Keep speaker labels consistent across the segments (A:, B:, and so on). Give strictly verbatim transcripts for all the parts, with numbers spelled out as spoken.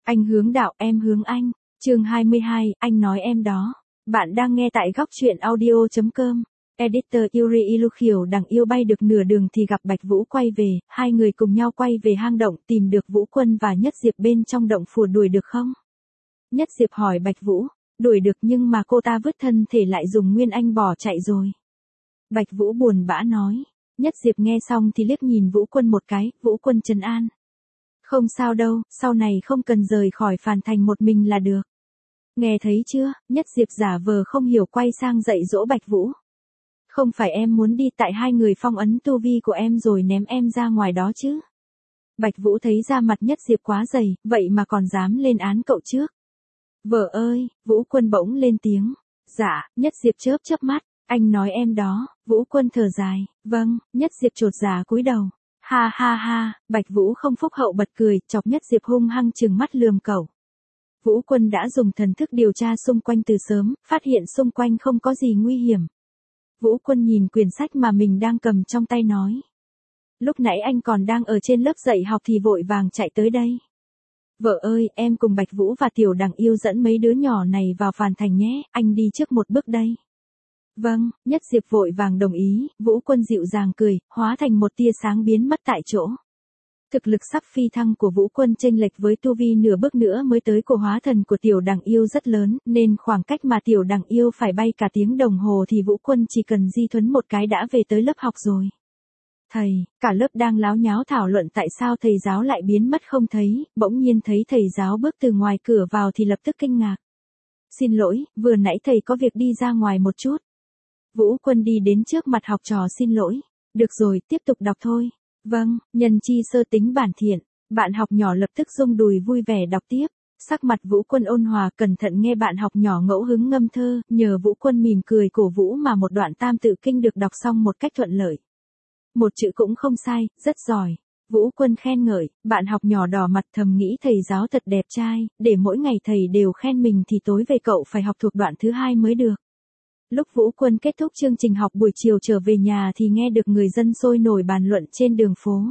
A: Anh hướng đạo, em hướng anh. Chương hai mươi hai, anh nói em đó. Bạn đang nghe tại góc truyện audio chấm com. Editor Yuri Ilukhio đằng yêu bay được nửa đường thì gặp Bạch Vũ quay về, hai người cùng nhau quay về hang động tìm được Vũ Quân và Nhất Diệp bên trong động phủ. Đuổi được không? Nhất Diệp hỏi Bạch Vũ. Đuổi được, nhưng mà cô ta vứt thân thể lại dùng Nguyên Anh bỏ chạy rồi. Bạch Vũ buồn bã nói. Nhất Diệp nghe xong thì liếc nhìn Vũ Quân một cái. Vũ Quân trấn an. Không sao đâu, sau này không cần rời khỏi Phàn Thành một mình là được. Nghe thấy chưa? Nhất Diệp giả vờ không hiểu quay sang dạy dỗ Bạch Vũ. Không phải em muốn đi, tại hai người phong ấn tu vi của em rồi ném em ra ngoài đó chứ. Bạch Vũ thấy da mặt Nhất Diệp quá dày, vậy mà còn dám lên án cậu trước. Vợ ơi, Vũ Quân bỗng lên tiếng. Dạ, Nhất Diệp chớp chớp mắt. Anh nói em đó. Vũ Quân thở dài. Vâng. Nhất Diệp chột dạ cúi đầu. Ha ha ha, Bạch Vũ không phúc hậu bật cười, chọc Nhất Diệp hung hăng trừng mắt lườm cậu. Vũ Quân đã dùng thần thức điều tra xung quanh từ sớm, phát hiện xung quanh không có gì nguy hiểm. Vũ Quân nhìn quyển sách mà mình đang cầm trong tay nói. Lúc nãy anh còn đang ở trên lớp dạy học thì vội vàng chạy tới đây. Vợ ơi, em cùng Bạch Vũ và Tiểu Đằng Yêu dẫn mấy đứa nhỏ này vào Phàn Thành nhé, anh đi trước một bước đây. Vâng, Nhất Diệp vội vàng đồng ý. Vũ Quân dịu dàng cười, hóa thành một tia sáng biến mất tại chỗ. Thực lực sắp phi thăng của Vũ Quân chênh lệch với tu vi nửa bước nữa mới tới của hóa thần của Tiểu Đằng Yêu rất lớn, nên khoảng cách mà Tiểu Đằng Yêu phải bay cả tiếng đồng hồ thì Vũ Quân chỉ cần di thuấn một cái đã về tới lớp học rồi. Thầy, cả lớp đang láo nháo thảo luận tại sao thầy giáo lại biến mất không thấy, bỗng nhiên thấy thầy giáo bước từ ngoài cửa vào thì lập tức kinh ngạc. Xin lỗi, vừa nãy thầy có việc đi ra ngoài một chút. Vũ Quân đi đến trước mặt học trò xin lỗi. Được rồi, tiếp tục đọc thôi. Vâng, nhân chi sơ tính bản thiện. Bạn học nhỏ lập tức rung đùi vui vẻ đọc tiếp. Sắc mặt Vũ Quân ôn hòa cẩn thận nghe bạn học nhỏ ngẫu hứng ngâm thơ, nhờ Vũ Quân mỉm cười cổ vũ mà một đoạn tam tự kinh được đọc xong một cách thuận lợi. Một chữ cũng không sai, rất giỏi. Vũ Quân khen ngợi, bạn học nhỏ đỏ mặt thầm nghĩ thầy giáo thật đẹp trai, để mỗi ngày thầy đều khen mình thì tối về cậu phải học thuộc đoạn thứ hai mới được. Lúc Vũ Quân kết thúc chương trình học buổi chiều trở về nhà thì nghe được người dân sôi nổi bàn luận trên đường phố.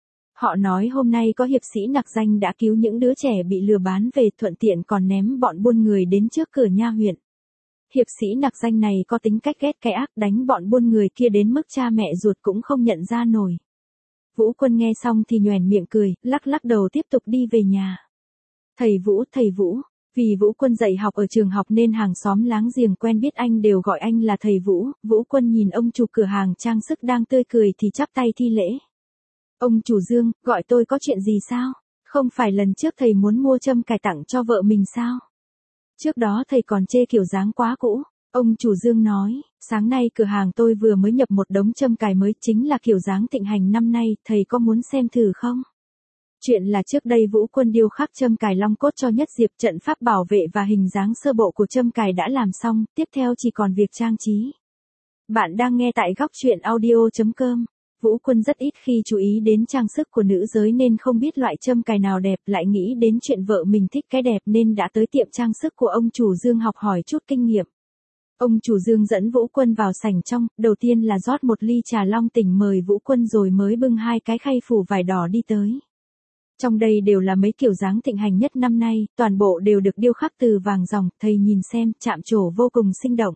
A: Họ nói hôm nay có hiệp sĩ nặc danh đã cứu những đứa trẻ bị lừa bán về, thuận tiện còn ném bọn buôn người đến trước cửa nha huyện. Hiệp sĩ nặc danh này có tính cách ghét cái ác, đánh bọn buôn người kia đến mức cha mẹ ruột cũng không nhận ra nổi. Vũ Quân nghe xong thì nhoẻn miệng cười, lắc lắc đầu tiếp tục đi về nhà. Thầy Vũ, thầy Vũ. Vì Vũ Quân dạy học ở trường học nên hàng xóm láng giềng quen biết anh đều gọi anh là thầy Vũ. Vũ Quân nhìn ông chủ cửa hàng trang sức đang tươi cười thì chắp tay thi lễ. Ông chủ Dương, gọi tôi có chuyện gì sao? Không phải lần trước thầy muốn mua châm cài tặng cho vợ mình sao? Trước đó thầy còn chê kiểu dáng quá cũ. Ông chủ Dương nói, sáng nay cửa hàng tôi vừa mới nhập một đống châm cài mới, chính là kiểu dáng thịnh hành năm nay, thầy có muốn xem thử không? Chuyện là trước đây Vũ Quân điêu khắc châm cài long cốt cho Nhất Diệp, trận pháp bảo vệ và hình dáng sơ bộ của châm cài đã làm xong, tiếp theo chỉ còn việc trang trí. Bạn đang nghe tại góc truyện audio chấm com. Vũ Quân rất ít khi chú ý đến trang sức của nữ giới nên không biết loại châm cài nào đẹp, lại nghĩ đến chuyện vợ mình thích cái đẹp nên đã tới tiệm trang sức của ông chủ Dương học hỏi chút kinh nghiệm. Ông chủ Dương dẫn Vũ Quân vào sảnh trong, đầu tiên là rót một ly trà long tỉnh mời Vũ Quân rồi mới bưng hai cái khay phủ vải đỏ đi tới. Trong đây đều là mấy kiểu dáng thịnh hành nhất năm nay, toàn bộ đều được điêu khắc từ vàng ròng, thầy nhìn xem, chạm trổ vô cùng sinh động.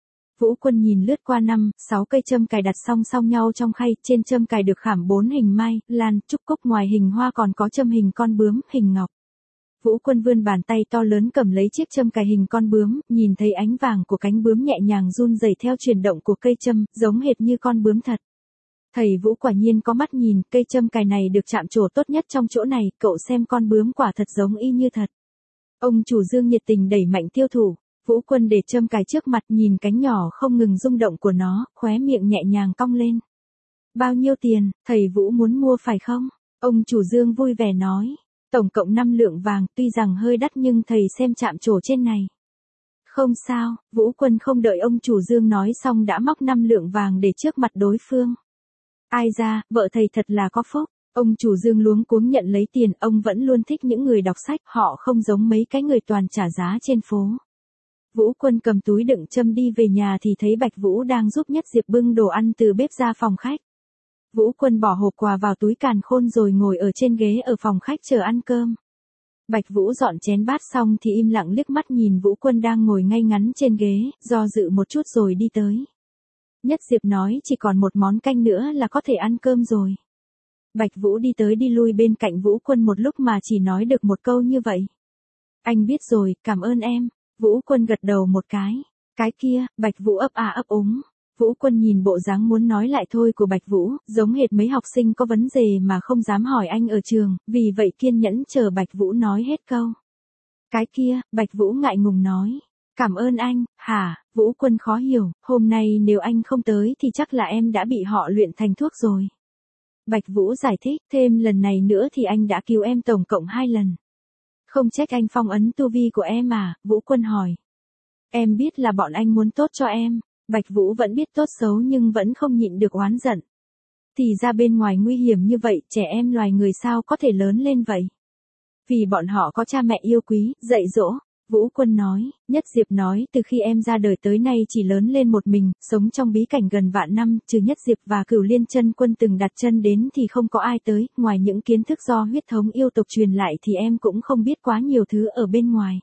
A: Vũ Quân nhìn lướt qua năm, sáu cây châm cài đặt song song nhau trong khay, trên châm cài được khảm bốn hình mai, lan, trúc cúc, ngoài hình hoa còn có châm hình con bướm, hình ngọc. Vũ Quân vươn bàn tay to lớn cầm lấy chiếc châm cài hình con bướm, nhìn thấy ánh vàng của cánh bướm nhẹ nhàng run rẩy theo chuyển động của cây châm, giống hệt như con bướm thật. Thầy Vũ quả nhiên có mắt nhìn, cây châm cài này được chạm trổ tốt nhất trong chỗ này, cậu xem con bướm quả thật giống y như thật. Ông chủ Dương nhiệt tình đẩy mạnh tiêu thụ. Vũ Quân để châm cài trước mặt nhìn cánh nhỏ không ngừng rung động của nó, khóe miệng nhẹ nhàng cong lên. Bao nhiêu tiền, thầy Vũ muốn mua phải không? Ông chủ Dương vui vẻ nói. Tổng cộng năm lượng vàng, tuy rằng hơi đắt nhưng thầy xem chạm trổ trên này. Không sao, Vũ Quân không đợi ông chủ Dương nói xong đã móc năm lượng vàng để trước mặt đối phương. Ai ra, vợ thầy thật là có phúc. Ông chủ Dương luống cuống nhận lấy tiền, ông vẫn luôn thích những người đọc sách, họ không giống mấy cái người toàn trả giá trên phố. Vũ Quân cầm túi đựng châm đi về nhà thì thấy Bạch Vũ đang giúp Nhất Diệp bưng đồ ăn từ bếp ra phòng khách. Vũ Quân bỏ hộp quà vào túi càn khôn rồi ngồi ở trên ghế ở phòng khách chờ ăn cơm. Bạch Vũ dọn chén bát xong thì im lặng liếc mắt nhìn Vũ Quân đang ngồi ngay ngắn trên ghế, do dự một chút rồi đi tới. Nhất Diệp nói chỉ còn một món canh nữa là có thể ăn cơm rồi. Bạch Vũ đi tới đi lui bên cạnh Vũ Quân một lúc mà chỉ nói được một câu như vậy. Anh biết rồi, cảm ơn em. Vũ Quân gật đầu một cái. Cái kia, Bạch Vũ ấp à ấp úng. Vũ Quân nhìn bộ dáng muốn nói lại thôi của Bạch Vũ, giống hệt mấy học sinh có vấn đề mà không dám hỏi anh ở trường, vì vậy kiên nhẫn chờ Bạch Vũ nói hết câu. Cái kia, Bạch Vũ ngại ngùng nói. Cảm ơn anh, hả? Vũ Quân khó hiểu, hôm nay nếu anh không tới thì chắc là em đã bị họ luyện thành thuốc rồi. Bạch Vũ giải thích, thêm lần này nữa thì anh đã cứu em tổng cộng hai lần. Không trách anh phong ấn tu vi của em à? Vũ Quân hỏi. Em biết là bọn anh muốn tốt cho em. Bạch Vũ vẫn biết tốt xấu nhưng vẫn không nhịn được oán giận. Thì ra bên ngoài nguy hiểm như vậy, trẻ em loài người sao có thể lớn lên vậy? Vì bọn họ có cha mẹ yêu quý, dạy dỗ. Vũ Quân nói, Nhất Diệp nói từ khi em ra đời tới nay chỉ lớn lên một mình, sống trong bí cảnh gần vạn năm, trừ Nhất Diệp và Cửu Liên Chân Quân từng đặt chân đến thì không có ai tới, ngoài những kiến thức do huyết thống yêu tộc truyền lại thì em cũng không biết quá nhiều thứ ở bên ngoài.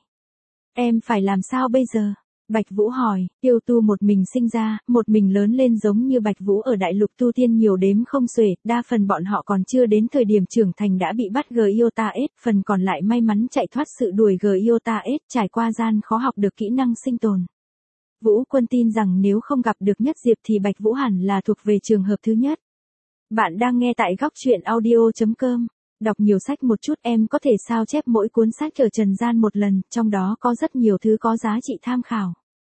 A: Em phải làm sao bây giờ? Bạch Vũ hỏi, yêu tu một mình sinh ra, một mình lớn lên giống như Bạch Vũ ở đại lục tu tiên nhiều đếm không xuể, đa phần bọn họ còn chưa đến thời điểm trưởng thành đã bị bắt Giota S, phần còn lại may mắn chạy thoát sự đuổi Giota S, trải qua gian khó học được kỹ năng sinh tồn. Vũ Quân tin rằng nếu không gặp được Nhất Diệp thì Bạch Vũ hẳn là thuộc về trường hợp thứ nhất. Bạn đang nghe tại góc truyện audio chấm com. Đọc nhiều sách một chút em có thể sao chép mỗi cuốn sách ở trần gian một lần, trong đó có rất nhiều thứ có giá trị tham khảo.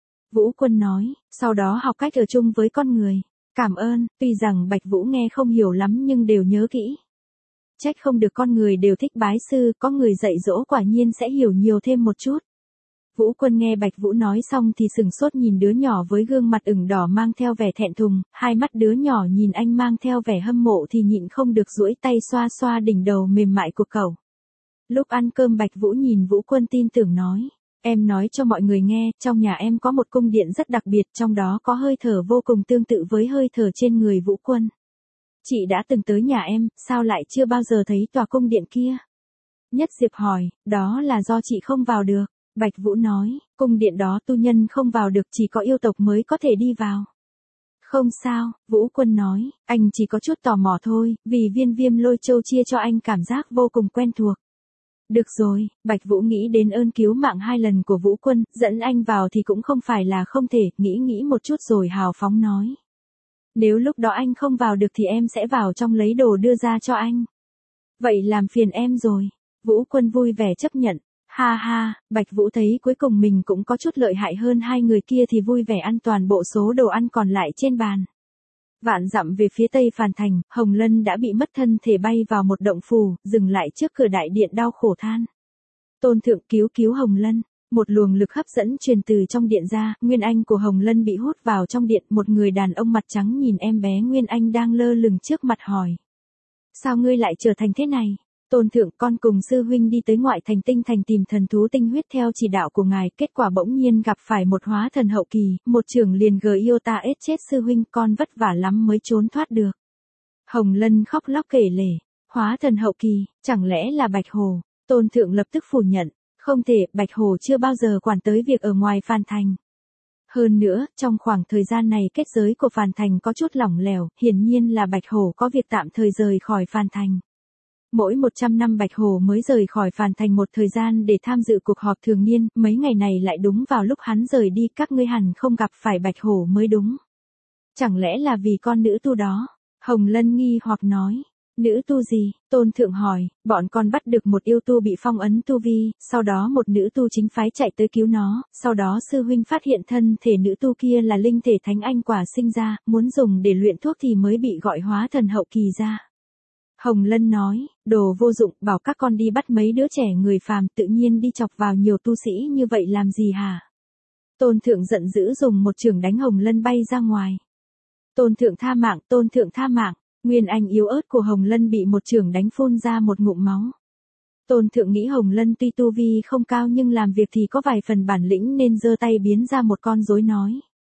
A: Vũ Quân nói, sau đó học cách ở chung với con người. Cảm ơn, tuy rằng Bạch Vũ nghe không hiểu lắm nhưng đều nhớ kỹ. Trách không được con người đều thích bái sư, có người dạy dỗ quả nhiên sẽ hiểu nhiều thêm một chút. Vũ Quân nghe Bạch Vũ nói xong thì sừng sốt nhìn đứa nhỏ với gương mặt ửng đỏ mang theo vẻ thẹn thùng, hai mắt đứa nhỏ nhìn anh mang theo vẻ hâm mộ thì nhịn không được duỗi tay xoa xoa đỉnh đầu mềm mại của cậu. Lúc ăn cơm Bạch Vũ nhìn Vũ Quân tin tưởng nói, em nói cho mọi người nghe, trong nhà em có một cung điện rất đặc biệt, trong đó có hơi thở vô cùng tương tự với hơi thở trên người Vũ Quân. Chị đã từng tới nhà em, sao lại chưa bao giờ thấy tòa cung điện kia? Nhất Diệp hỏi, đó là do chị không vào được. Bạch Vũ nói, cung điện đó tu nhân không vào được, chỉ có yêu tộc mới có thể đi vào. Không sao, Vũ Quân nói, anh chỉ có chút tò mò thôi, vì viên Viêm Lôi Châu chia cho anh cảm giác vô cùng quen thuộc. Được rồi, Bạch Vũ nghĩ đến ơn cứu mạng hai lần của Vũ Quân, dẫn anh vào thì cũng không phải là không thể, nghĩ nghĩ một chút rồi hào phóng nói. Nếu lúc đó anh không vào được thì em sẽ vào trong lấy đồ đưa ra cho anh. Vậy làm phiền em rồi. Vũ Quân vui vẻ chấp nhận. Ha ha, Bạch Vũ thấy cuối cùng mình cũng có chút lợi hại hơn hai người kia thì vui vẻ ăn toàn bộ số đồ ăn còn lại trên bàn. Vạn dặm về phía tây Phàn Thành, Hồng Lân đã bị mất thân thể bay vào một động phủ, dừng lại trước cửa đại điện đau khổ than. Tôn thượng cứu cứu Hồng Lân. Một luồng lực hấp dẫn truyền từ trong điện ra, Nguyên Anh của Hồng Lân bị hút vào trong điện, một người đàn ông mặt trắng nhìn em bé Nguyên Anh đang lơ lửng trước mặt hỏi. Sao ngươi lại trở thành thế này? Tôn thượng, con cùng sư huynh đi tới ngoại thành Tinh Thành tìm thần thú tinh huyết theo chỉ đạo của ngài, kết quả bỗng nhiên gặp phải một hóa thần hậu kỳ, một trưởng liền Giota S chết sư huynh, con vất vả lắm mới trốn thoát được. Hồng Lân khóc lóc kể lể, hóa thần hậu kỳ, chẳng lẽ là Bạch Hồ? Tôn thượng lập tức phủ nhận, không thể, Bạch Hồ chưa bao giờ quản tới việc ở ngoài Phàn Thành. Hơn nữa, trong khoảng thời gian này kết giới của Phàn Thành có chút lỏng lẻo, hiển nhiên là Bạch Hồ có việc tạm thời rời khỏi Phàn Thành. Mỗi một trăm năm Bạch Hồ mới rời khỏi Phàn Thành một thời gian để tham dự cuộc họp thường niên, mấy ngày này lại đúng vào lúc hắn rời đi, các ngươi hẳn không gặp phải Bạch Hồ mới đúng. Chẳng lẽ là vì con nữ tu đó? Hồng Lân nghi hoặc nói. Nữ tu gì? Tôn thượng hỏi, bọn con bắt được một yêu tu bị phong ấn tu vi, sau đó một nữ tu chính phái chạy tới cứu nó, sau đó sư huynh phát hiện thân thể nữ tu kia là linh thể thánh anh quả sinh ra, muốn dùng để luyện thuốc thì mới bị gọi hóa thần hậu kỳ ra. Hồng Lân nói, đồ vô dụng, bảo các con đi bắt mấy đứa trẻ người phàm, tự nhiên đi chọc vào nhiều tu sĩ như vậy làm gì hả? Tôn thượng giận dữ dùng một chưởng đánh Hồng Lân bay ra ngoài. Tôn thượng tha mạng, tôn thượng tha mạng. Nguyên Anh yếu ớt của Hồng Lân bị một chưởng đánh phun ra một ngụm máu. Tôn thượng nghĩ Hồng Lân tuy tu vi không cao nhưng làm việc thì có vài phần bản lĩnh nên giơ tay biến ra một con rối nói.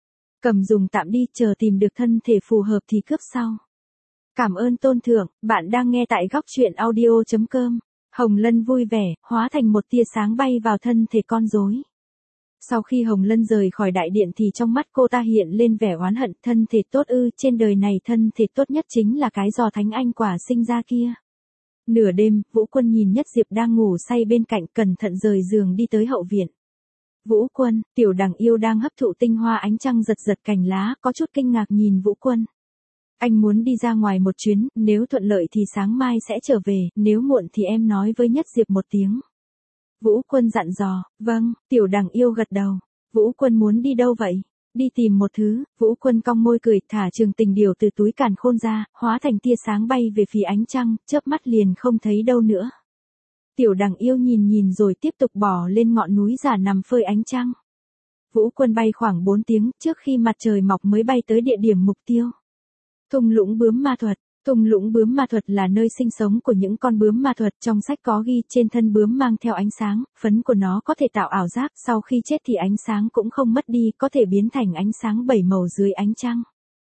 A: Cầm dùng tạm đi, chờ tìm được thân thể phù hợp thì cướp sau. Cảm ơn tôn thượng, bạn đang nghe tại góc truyện audio chấm com. Hồng Lân vui vẻ, hóa thành một tia sáng bay vào thân thể con rối. Sau khi Hồng Lân rời khỏi đại điện thì trong mắt cô ta hiện lên vẻ oán hận, thân thể tốt ư, trên đời này thân thể tốt nhất chính là cái giò thánh anh quả sinh ra kia. Nửa đêm, Vũ Quân nhìn Nhất Diệp đang ngủ say bên cạnh, cẩn thận rời giường đi tới hậu viện. Vũ Quân, Tiểu Đằng Yêu đang hấp thụ tinh hoa ánh trăng giật giật cành lá, có chút kinh ngạc nhìn Vũ Quân. Anh muốn đi ra ngoài một chuyến, nếu thuận lợi thì sáng mai sẽ trở về, nếu muộn thì em nói với Nhất Diệp một tiếng. Vũ Quân dặn dò, vâng, Tiểu Đằng Yêu gật đầu. Vũ Quân muốn đi đâu vậy? Đi tìm một thứ. Vũ Quân cong môi cười, thả Trường Tình Điểu từ túi càn khôn ra, hóa thành tia sáng bay về phía ánh trăng, chớp mắt liền không thấy đâu nữa. Tiểu Đằng Yêu nhìn nhìn rồi tiếp tục bỏ lên ngọn núi giả nằm phơi ánh trăng. Vũ Quân bay khoảng bốn tiếng, trước khi mặt trời mọc mới bay tới địa điểm mục tiêu. Thung lũng bướm ma thuật. Thung lũng bướm ma thuật là nơi sinh sống của những con bướm ma thuật, trong sách có ghi trên thân bướm mang theo ánh sáng, phấn của nó có thể tạo ảo giác, sau khi chết thì ánh sáng cũng không mất đi, có thể biến thành ánh sáng bảy màu dưới ánh trăng.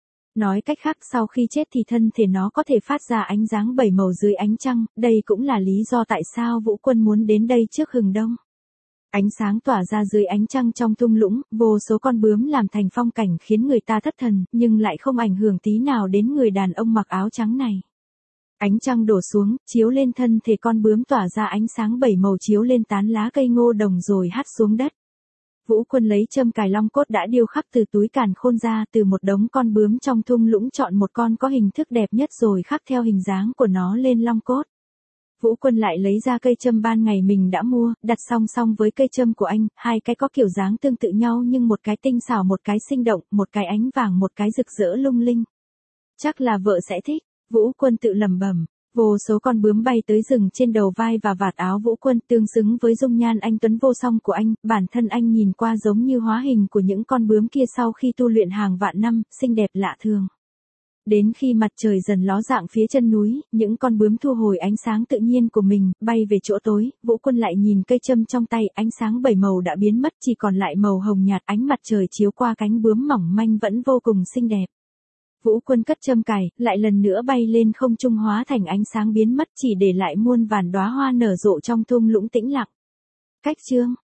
A: Nói cách khác, sau khi chết thì thân thể nó có thể phát ra ánh sáng bảy màu dưới ánh trăng, đây cũng là lý do tại sao Vũ Quân muốn đến đây trước hừng đông. Ánh sáng tỏa ra dưới ánh trăng trong thung lũng, vô số con bướm làm thành phong cảnh khiến người ta thất thần, nhưng lại không ảnh hưởng tí nào đến người đàn ông mặc áo trắng này. Ánh trăng đổ xuống, chiếu lên thân thể con bướm tỏa ra ánh sáng bảy màu chiếu lên tán lá cây ngô đồng rồi hắt xuống đất. Vũ Quân lấy châm cài long cốt đã điêu khắc từ túi càn khôn ra, từ một đống con bướm trong thung lũng chọn một con có hình thức đẹp nhất rồi khắc theo hình dáng của nó lên long cốt. Vũ Quân lại lấy ra cây châm ban ngày mình đã mua, đặt song song với cây châm của anh, hai cái có kiểu dáng tương tự nhau nhưng một cái tinh xảo một cái sinh động, một cái ánh vàng một cái rực rỡ lung linh. Chắc là vợ sẽ thích, Vũ Quân tự lẩm bẩm. Vô số con bướm bay tới rừng trên đầu vai và vạt áo Vũ Quân, tương xứng với dung nhan anh tuấn vô song của anh, bản thân anh nhìn qua giống như hóa hình của những con bướm kia sau khi tu luyện hàng vạn năm, xinh đẹp lạ thường. Đến khi mặt trời dần ló dạng phía chân núi, những con bướm thu hồi ánh sáng tự nhiên của mình, bay về chỗ tối, Vũ Quân lại nhìn cây châm trong tay, ánh sáng bảy màu đã biến mất, chỉ còn lại màu hồng nhạt, ánh mặt trời chiếu qua cánh bướm mỏng manh vẫn vô cùng xinh đẹp. Vũ Quân cất châm cài, lại lần nữa bay lên không trung hóa thành ánh sáng biến mất, chỉ để lại muôn vàn đóa hoa nở rộ trong thung lũng tĩnh lặng. Cách chương